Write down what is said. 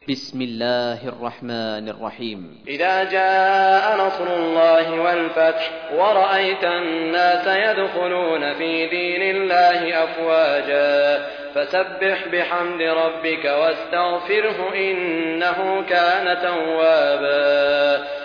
بسم الله الرحمن الرحيم. إذا جاء نصر الله والفتح ورأيت الناس يدخلون في دين الله أفواجا فسبح بحمد ربك واستغفره إنه كان توابا